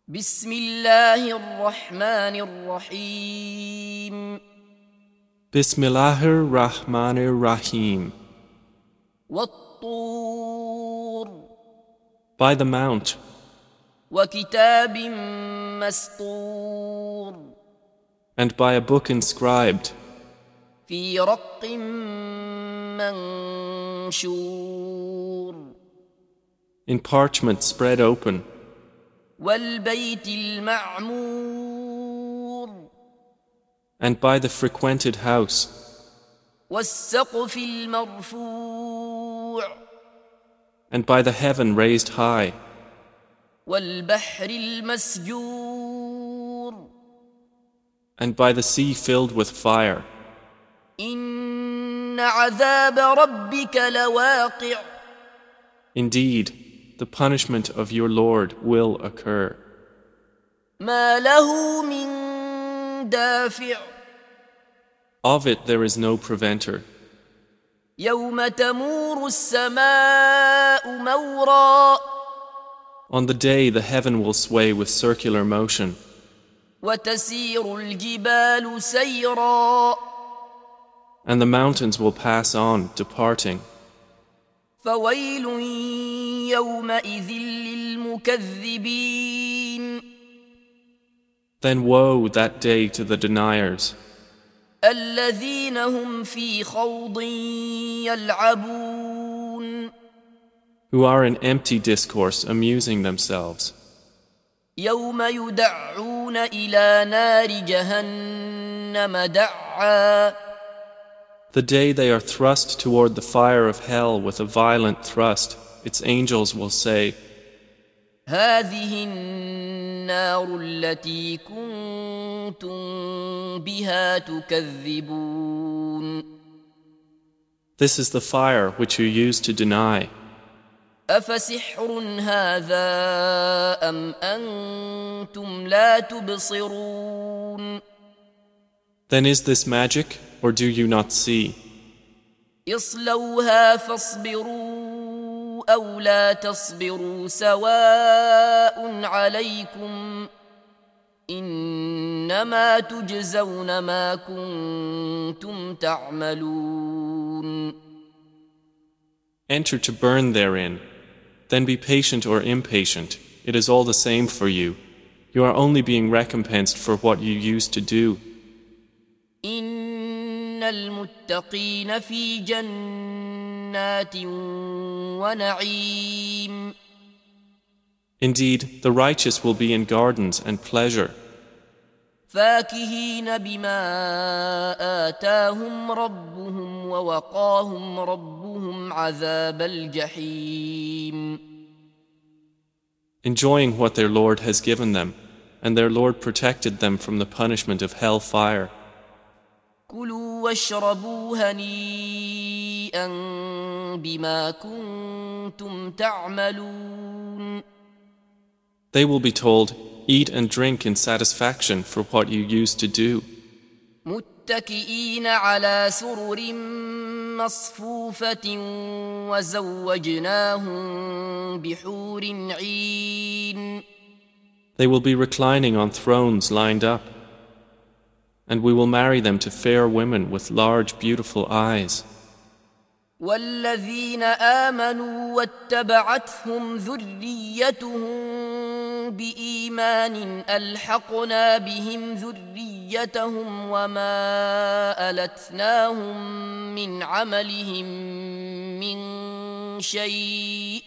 بسم الله الرحمن الرحيم Bismillahir Rahmanir Rahim. والطور By the Mount, وكتاب مسطور and by a book inscribed, في رق منشور in parchment spread open, والبيت المعمور and by the frequented house, والسقف المرفوع and by the heaven raised high, والبحر المسجور and by the sea filled with fire. إن عذاب ربك لواقع Indeed, the punishment of your Lord will occur. ما له من دافع Of it there is no preventer. يوم تمور السماء مورا On the day the heaven will sway with circular motion, وتسير الجبال سيرا and the mountains will pass on, departing. فويل يومئذ للمكذبين Then woe that day to the deniers, الذين هم في خوض يلعبون who are in empty discourse amusing themselves. يوم يدعون إلى نار جهنم دعا The day they are thrust toward the fire of hell with a violent thrust, its angels will say, هذه النار التي كنتم بها تكذبون This is the fire which you used to deny. أفسحر هذا أم أنتم لا تبصرون Then is this magic, or do you not see? اصلوها فاصبروا أو لا تصبروا سواء عليكم إنما تجزون ما كنتم تعملون Enter to burn therein. Then be patient or impatient. It is all the same for you. You are only being recompensed for what you used to do. إن المتقين في جنات ونعيم Indeed, the righteous will be in gardens and pleasure, فاكهين بما آتاهم ربهم ووقاهم ربهم عذاب الجحيم enjoying what their Lord has given them, and their Lord protected them from the punishment of hell fire. كلوا واشربوا هنيئا بما كنتم تعملون They will be told, eat and drink in satisfaction for what you used to do, متكئين على سرر مصفوفة وزوجناهم بحور عين They will be reclining on thrones lined up, and we will marry them to fair women with large, beautiful eyes. والذين آمنوا واتبعتهم ذريتهم بإيمان ألحقنا بهم ذريتهم وما ألتناهم من عملهم من شيء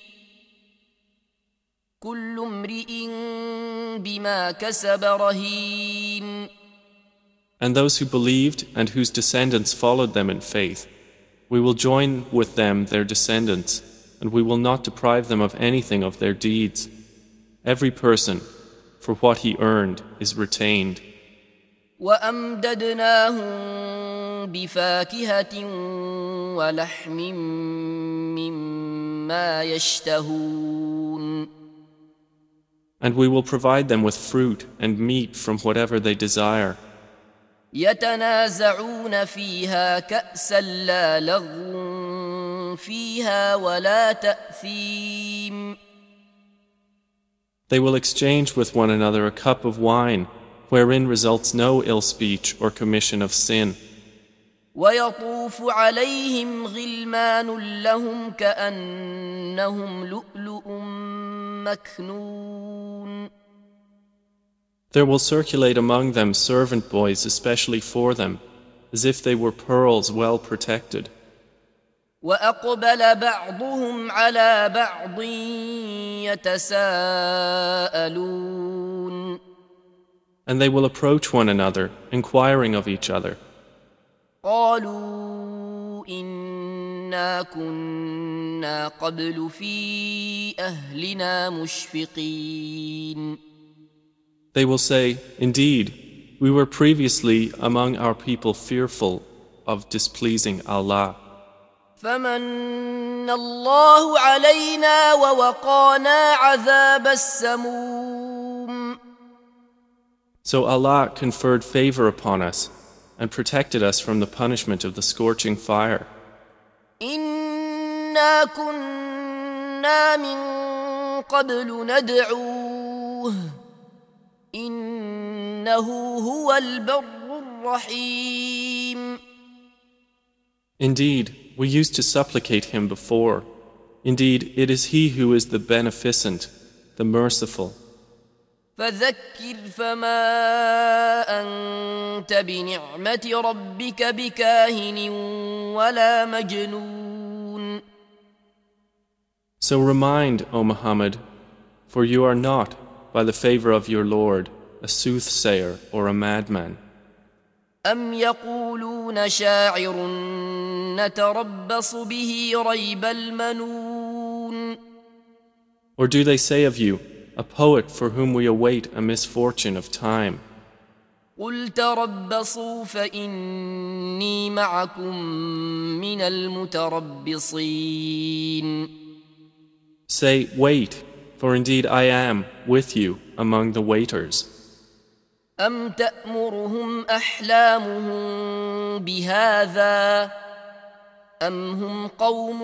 كل امرئ بما كسب رهين And those who believed and whose descendants followed them in faith, we will join with them their descendants, and we will not deprive them of anything of their deeds. Every person, for what he earned, is retained. وأمددناهم بفاكهة ولحم مما يشتهون And we will provide them with fruit and meat from whatever they desire. يتنازعون فيها كأسا لا لغو فيها ولا تأثيم They will exchange with one another a cup of wine, wherein results no ill speech or commission of sin. ويطوف عليهم غلمان لهم كأنهم لؤلؤ مكنون. There will circulate among them servant boys especially for them, as if they were pearls well protected. وأقبل بعضهم على بعض يتساءلون. And they will approach one another, inquiring of each other. قالوا إنا كنا قبل في أهلنا مشفقين. They will say, Indeed, we were previously among our people fearful of displeasing Allah. فمن الله علينا ووقانا عذاب السموم. So Allah conferred favor upon us and protected us from the punishment of the scorching fire. إنا كنا من قبل ندعوه إنه هو البر الرحيم. Indeed, we used to supplicate him before. Indeed, it is he who is the beneficent, the merciful. فذكر فما أنت بنعمة ربك بكاهن ولا مجنون. So remind, O Muhammad, for you are not, by the favor of your Lord, a soothsayer or a madman. أم يقولون شاعر نتربص به ريب المنون. Or do they say of you, a poet for whom we await a misfortune of time? قل تربصوا فإني معكم من المتربصين. Say, wait, for indeed I am with you among the waiters. أم تأمرهم أحلامهم بهذا أم هم قوم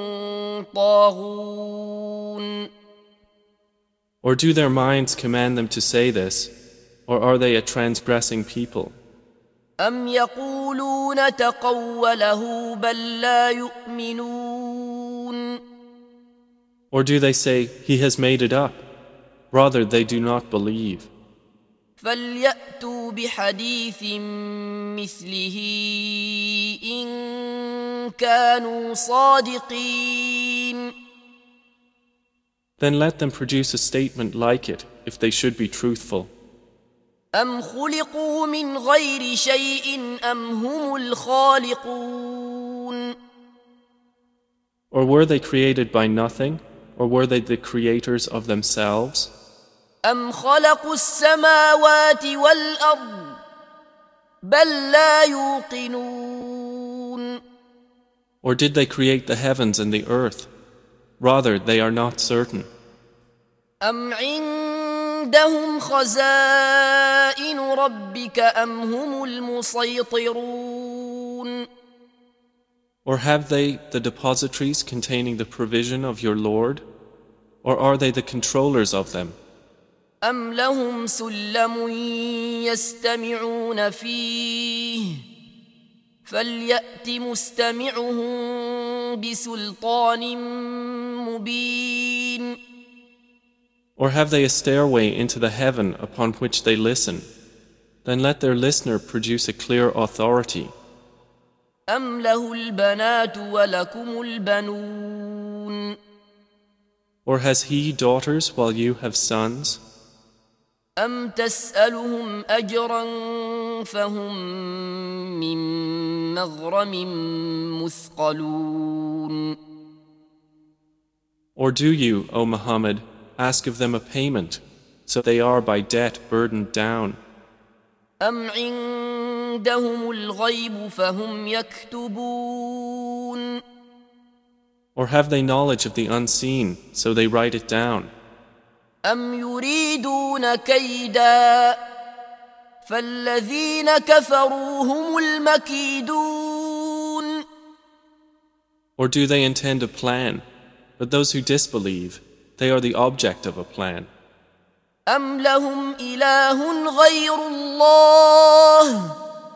طاغون. Or do their minds command them to say this, or are they a transgressing people? أم يقولون تقوله بل لا يؤمنون. Or do they say, he has made it up? Rather, they do not believe. فليأتوا بحديث مثله إن كانوا صادقين. Then let them produce a statement like it, if they should be truthful. أم خلقوا من غير شيء أم هم الخالقون. Or were they created by nothing, or were they the creators of themselves? أم خلقوا السماوات والأرض بل لا يوقنون. Or did they create the heavens and the earth? Rather, they are not certain. أم عندهم خزائن ربك أم هم المسيطرون. Or have they the depositories containing the provision of your Lord? Or are they the controllers of them? أم لهم سلم يستمعون فيه فليأت مستمعهم بسلطان مبين. Or have they a stairway into the heaven upon which they listen? Then let their listener produce a clear authority. أم له البنات ولكم البنون. Or has he daughters while you have sons? أم تسألهم أجرا فهم من مغرم مثقلون. Or do you, O Muhammad, ask of them a payment, so they are by debt burdened down? أم عندهم الغيب فهم يكتبون. Or have they knowledge of the unseen, so they write it down? أم يريدون كيدا فالذين كفروا هم المكيدون. Or do they intend a plan? But those who disbelieve, they are the object of a plan. أم لهم إله غير الله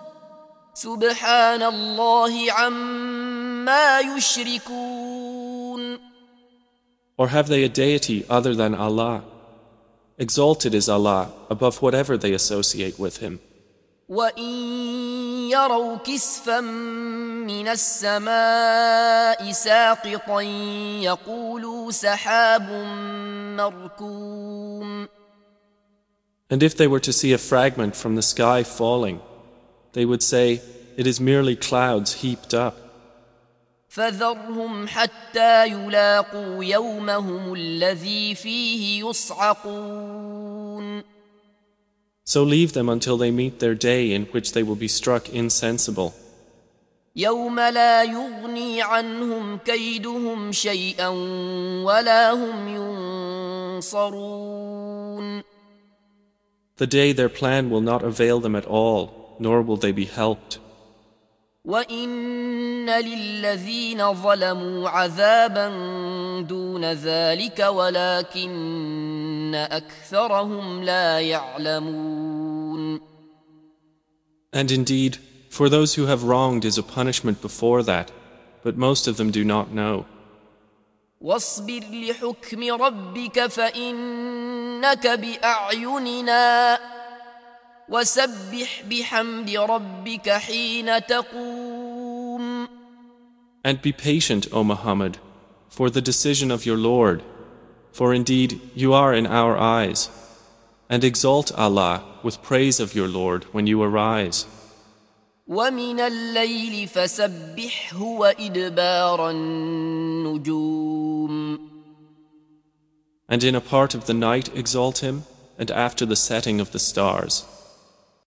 سبحان الله عما يشركون. Or have they a deity other than Allah? Exalted is Allah above whatever they associate with Him. وَإِن يَرَوْا كِسْفًا مِّنَ السَّمَاءِ سَاقِطًا يَقُولُوا سَحَابٌ مَّرْكُومٌ. And if they were to see a fragment from the sky falling, they would say, it is merely clouds heaped up. فَذَرْهُمْ حَتَّى يُلَاقُوا يَوْمَهُمُ الَّذِي فِيهِ يُصْعَقُونَ. So leave them until they meet their day in which they will be struck insensible. يَوْمَ لَا يُغْنِي عَنْهُمْ كَيْدُهُمْ شَيْئًا وَلَا هُمْ يُنصَرُونَ. The day their plan will not avail them at all, nor will they be helped. وَإِنَّ لِلَّذِينَ ظَلَمُوا عَذَابًا دُونَ ذَلِكَ وَلَكِنَّ أَكْثَرَهُمْ لَا يَعْلَمُونَ. And indeed, for those who have wronged is a punishment before that, but most of them do not know. وَاصْبِرْ لِحُكْمِ رَبِّكَ فَإِنَّكَ بِأَعْيُنِنَا وَسَبِّحْ بِحَمْدِ رَبِّكَ حِينَ تَقُومُ. And be patient, O Muhammad, for the decision of your Lord, for indeed you are in our eyes, and exalt Allah with praise of your Lord when you arise. وَمِنَ اللَّيْلِ فَسَبِّحْهُ وَإِدْبَارَ النُّجُومِ. And in a part of the night exalt Him, and after the setting of the stars.